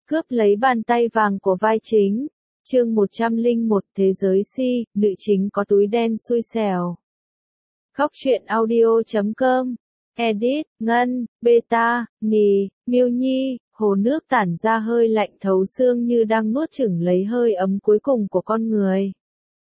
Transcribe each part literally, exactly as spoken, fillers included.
Cướp lấy bàn tay vàng của vai chính. Chương một trăm lẻ một Thế giới si, nữ chính có túi đen xui xẻo. Góc truyện audio chấm com. Edit, Ngân, Beta, Nì, Miêu Nhi, hồ nước tản ra hơi lạnh thấu xương như đang nuốt chửng lấy hơi ấm cuối cùng của con người.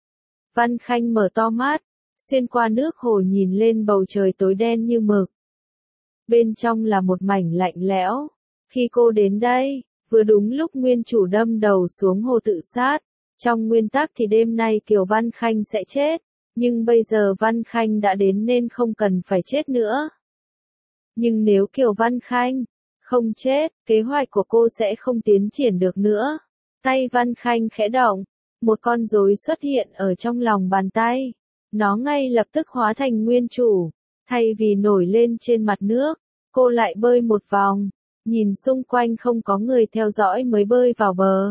Văn Khanh mở to mắt, xuyên qua nước hồ nhìn lên bầu trời tối đen như mực. Bên trong là một mảnh lạnh lẽo. Khi cô đến đây, vừa đúng lúc nguyên chủ đâm đầu xuống hồ tự sát. Trong nguyên tắc thì đêm nay Kiều Văn Khanh sẽ chết, nhưng bây giờ Văn Khanh đã đến nên không cần phải chết nữa. Nhưng nếu Kiều Văn Khanh không chết, kế hoạch của cô sẽ không tiến triển được nữa. Tay Văn Khanh khẽ động, một con rối xuất hiện ở trong lòng bàn tay. Nó ngay lập tức hóa thành nguyên chủ. Thay vì nổi lên trên mặt nước, cô lại bơi một vòng, nhìn xung quanh không có người theo dõi mới bơi vào bờ.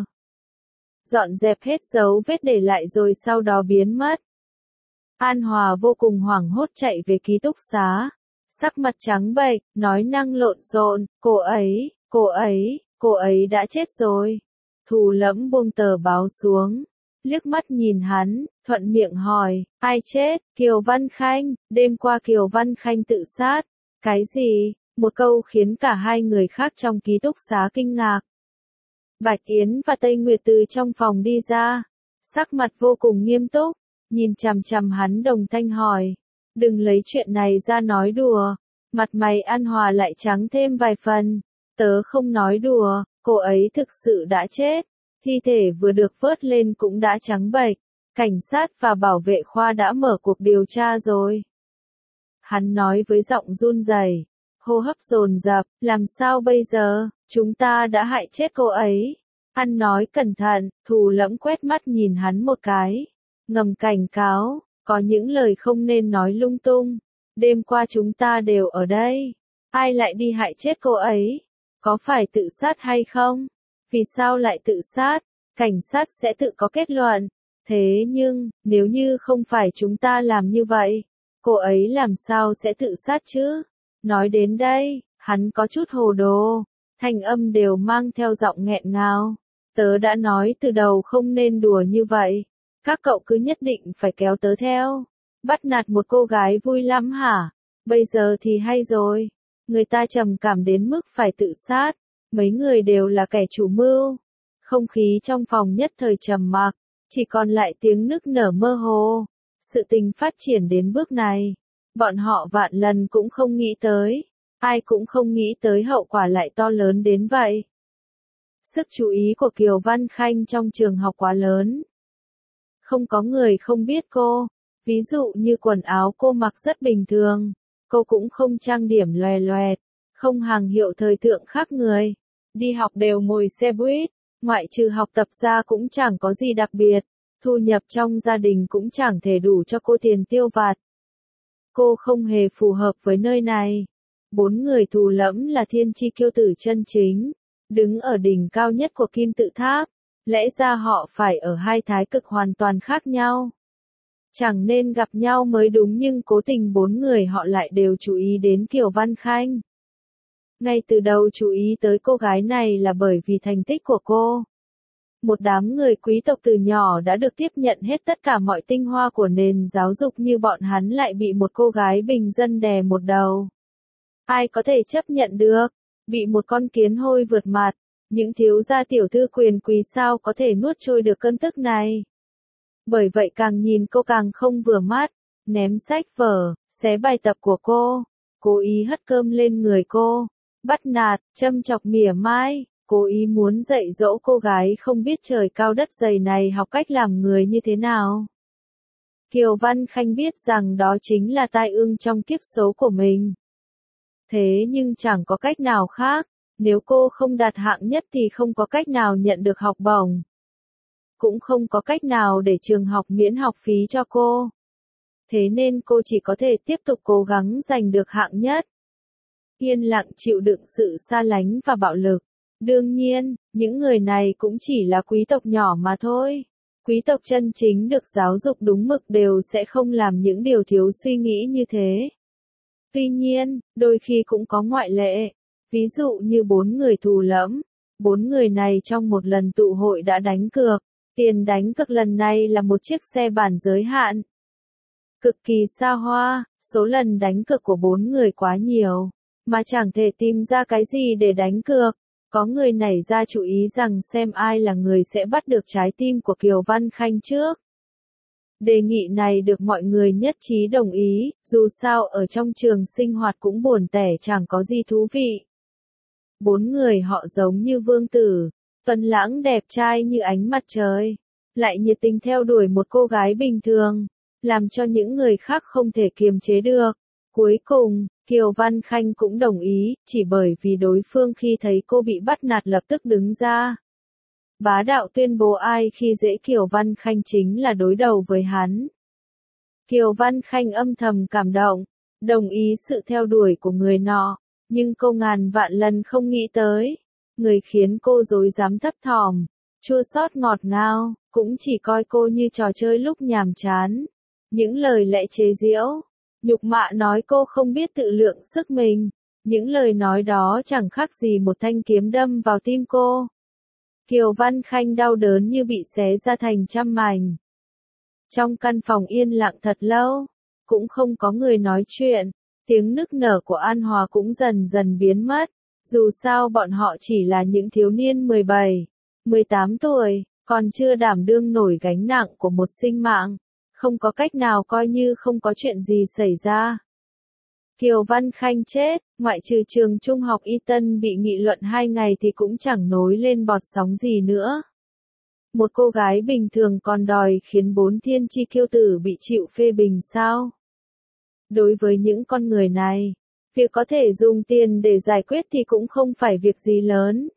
Dọn dẹp hết dấu vết để lại rồi sau đó biến mất. An Hòa vô cùng hoảng hốt chạy về ký túc xá. Sắc mặt trắng bệch, nói năng lộn xộn, cô ấy, cô ấy, cô ấy đã chết rồi. Thù Lẫm buông tờ báo xuống, liếc mắt nhìn hắn, thuận miệng hỏi, ai chết? Kiều Văn Khanh. Đêm qua Kiều Văn Khanh tự sát. Cái gì? Một câu khiến cả hai người khác trong ký túc xá kinh ngạc. Bạch Yến và Tây Nguyệt từ trong phòng đi ra, sắc mặt vô cùng nghiêm túc, nhìn chằm chằm hắn đồng thanh hỏi, đừng lấy chuyện này ra nói đùa. Mặt mày An Hòa lại trắng thêm vài phần, tớ không nói đùa, cô ấy thực sự đã chết, thi thể vừa được vớt lên cũng đã trắng bệch, cảnh sát và bảo vệ khoa đã mở cuộc điều tra rồi. Hắn nói với giọng run rẩy, hô hấp dồn dập, làm sao bây giờ, chúng ta đã hại chết cô ấy. Hắn nói cẩn thận, Thù Lẫm quét mắt nhìn hắn một cái, ngầm cảnh cáo, có những lời không nên nói lung tung. Đêm qua chúng ta đều ở đây, ai lại đi hại chết cô ấy? Có phải tự sát hay không? Vì sao lại tự sát? Cảnh sát sẽ tự có kết luận. Thế nhưng, nếu như không phải chúng ta làm như vậy, cô ấy làm sao sẽ tự sát chứ? Nói đến đây, hắn có chút hồ đồ, thanh âm đều mang theo giọng nghẹn ngào. Tớ đã nói từ đầu không nên đùa như vậy. Các cậu cứ nhất định phải kéo tớ theo. Bắt nạt một cô gái vui lắm hả? Bây giờ thì hay rồi. Người ta trầm cảm đến mức phải tự sát. Mấy người đều là kẻ chủ mưu. Không khí trong phòng nhất thời trầm mặc, chỉ còn lại tiếng nức nở mơ hồ. Sự tình phát triển đến bước này, bọn họ vạn lần cũng không nghĩ tới. Ai cũng không nghĩ tới hậu quả lại to lớn đến vậy. Sức chú ý của Kiều Văn Khanh trong trường học quá lớn. Không có người không biết cô. Ví dụ như quần áo cô mặc rất bình thường. Cô cũng không trang điểm loè loẹt, không hàng hiệu thời thượng khác người. Đi học đều ngồi xe buýt, ngoại trừ học tập ra cũng chẳng có gì đặc biệt. Thu nhập trong gia đình cũng chẳng thể đủ cho cô tiền tiêu vặt. Cô không hề phù hợp với nơi này. Bốn người Thù Lẫm là thiên chi kiêu tử chân chính, đứng ở đỉnh cao nhất của kim tự tháp. Lẽ ra họ phải ở hai thái cực hoàn toàn khác nhau. Chẳng nên gặp nhau mới đúng, nhưng cố tình bốn người họ lại đều chú ý đến Kiều Văn Khanh. Ngay từ đầu chú ý tới cô gái này là bởi vì thành tích của cô. Một đám người quý tộc từ nhỏ đã được tiếp nhận hết tất cả mọi tinh hoa của nền giáo dục, như bọn hắn lại bị một cô gái bình dân đè một đầu. Ai có thể chấp nhận được, bị một con kiến hôi vượt mặt, những thiếu gia tiểu thư quyền quý sao có thể nuốt trôi được cơn tức này. Bởi vậy càng nhìn cô càng không vừa mắt, ném sách vở, xé bài tập của cô, cố ý hất cơm lên người cô, bắt nạt, châm chọc mỉa mai, cố ý muốn dạy dỗ cô gái không biết trời cao đất dày này học cách làm người như thế nào. Kiều Văn Khanh biết rằng đó chính là tai ương trong kiếp số của mình. Thế nhưng chẳng có cách nào khác, nếu cô không đạt hạng nhất thì không có cách nào nhận được học bổng. Cũng không có cách nào để trường học miễn học phí cho cô. Thế nên cô chỉ có thể tiếp tục cố gắng giành được hạng nhất. Yên lặng chịu đựng sự xa lánh và bạo lực. Đương nhiên, những người này cũng chỉ là quý tộc nhỏ mà thôi. Quý tộc chân chính được giáo dục đúng mực đều sẽ không làm những điều thiếu suy nghĩ như thế. Tuy nhiên, đôi khi cũng có ngoại lệ. Ví dụ như bốn người Thù Lẫm. Bốn người này trong một lần tụ hội đã đánh cược. Tiền đánh cược lần này là một chiếc xe bản giới hạn. Cực kỳ xa hoa, số lần đánh cược của bốn người quá nhiều, mà chẳng thể tìm ra cái gì để đánh cược. Có người nảy ra chủ ý rằng xem ai là người sẽ bắt được trái tim của Kiều Văn Khanh trước. Đề nghị này được mọi người nhất trí đồng ý, dù sao ở trong trường sinh hoạt cũng buồn tẻ chẳng có gì thú vị. Bốn người họ giống như vương tử, tuấn lãng đẹp trai như ánh mặt trời, lại nhiệt tình theo đuổi một cô gái bình thường, làm cho những người khác không thể kiềm chế được. Cuối cùng, Kiều Văn Khanh cũng đồng ý, chỉ bởi vì đối phương khi thấy cô bị bắt nạt lập tức đứng ra. Bá đạo tuyên bố ai khi dễ Kiều Văn Khanh chính là đối đầu với hắn. Kiều Văn Khanh âm thầm cảm động, đồng ý sự theo đuổi của người nọ, nhưng cô ngàn vạn lần không nghĩ tới, người khiến cô rối rắm thấp thỏm, chua xót ngọt ngào, cũng chỉ coi cô như trò chơi lúc nhàm chán. Những lời lẽ chế giễu, nhục mạ nói cô không biết tự lượng sức mình, những lời nói đó chẳng khác gì một thanh kiếm đâm vào tim cô. Kiều Văn Khanh đau đớn như bị xé ra thành trăm mảnh. Trong căn phòng yên lặng thật lâu, cũng không có người nói chuyện, tiếng nức nở của An Hòa cũng dần dần biến mất, dù sao bọn họ chỉ là những thiếu niên mười bảy, mười tám tuổi, còn chưa đảm đương nổi gánh nặng của một sinh mạng, không có cách nào coi như không có chuyện gì xảy ra. Kiều Văn Khanh chết, ngoại trừ trường trung học Y Tân bị nghị luận hai ngày thì cũng chẳng nối lên bọt sóng gì nữa. Một cô gái bình thường còn đòi khiến bốn thiên chi kiêu tử bị chịu phê bình sao? Đối với những con người này, việc có thể dùng tiền để giải quyết thì cũng không phải việc gì lớn.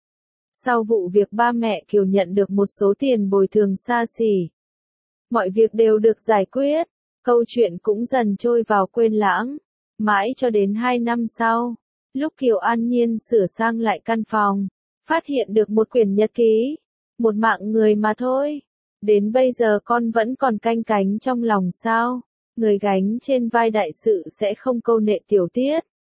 Sau vụ việc ba mẹ Kiều nhận được một số tiền bồi thường xa xỉ, mọi việc đều được giải quyết, câu chuyện cũng dần trôi vào quên lãng. Mãi cho đến hai năm sau, lúc Kiều An Nhiên sửa sang lại căn phòng, phát hiện được một quyển nhật ký, một mạng người mà thôi. Đến bây giờ con vẫn còn canh cánh trong lòng sao? Người gánh trên vai đại sự sẽ không câu nệ tiểu tiết.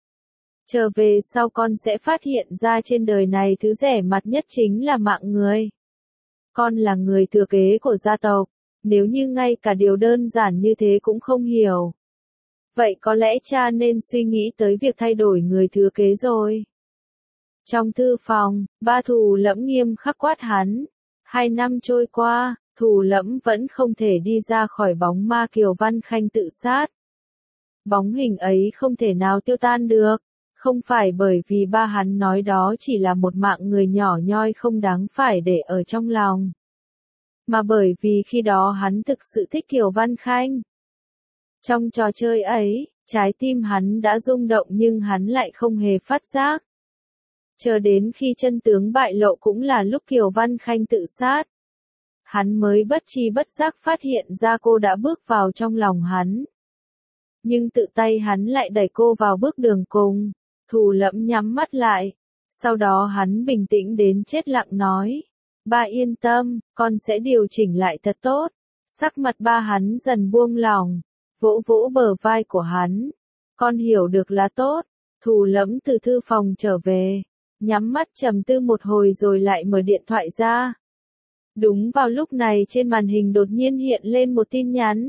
Trở về sau con sẽ phát hiện ra trên đời này thứ rẻ mặt nhất chính là mạng người. Con là người thừa kế của gia tộc, nếu như ngay cả điều đơn giản như thế cũng không hiểu, vậy có lẽ cha nên suy nghĩ tới việc thay đổi người thừa kế rồi. Trong thư phòng, ba Thù Lẫm nghiêm khắc quát hắn. Hai năm trôi qua, Thù Lẫm vẫn không thể đi ra khỏi bóng ma Kiều Văn Khanh tự sát. Bóng hình ấy không thể nào tiêu tan được, không phải bởi vì ba hắn nói đó chỉ là một mạng người nhỏ nhoi không đáng phải để ở trong lòng, mà bởi vì khi đó hắn thực sự thích Kiều Văn Khanh. Trong trò chơi ấy, trái tim hắn đã rung động nhưng hắn lại không hề phát giác. Chờ đến khi chân tướng bại lộ cũng là lúc Kiều Văn Khanh tự sát, hắn mới bất tri bất giác phát hiện ra cô đã bước vào trong lòng hắn. Nhưng tự tay hắn lại đẩy cô vào bước đường cùng. Thù Lẫm nhắm mắt lại, sau đó hắn bình tĩnh đến chết lặng nói, ba yên tâm, con sẽ điều chỉnh lại thật tốt. Sắc mặt ba hắn dần buông lỏng, vỗ vỗ bờ vai của hắn. Con hiểu được là tốt. Thù Lẫm từ thư phòng trở về, nhắm mắt trầm tư một hồi rồi lại mở điện thoại ra. Đúng vào lúc này trên màn hình đột nhiên hiện lên một tin nhắn.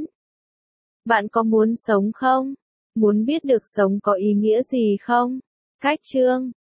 Bạn có muốn sống không? Muốn biết được sống có ý nghĩa gì không? Cách chương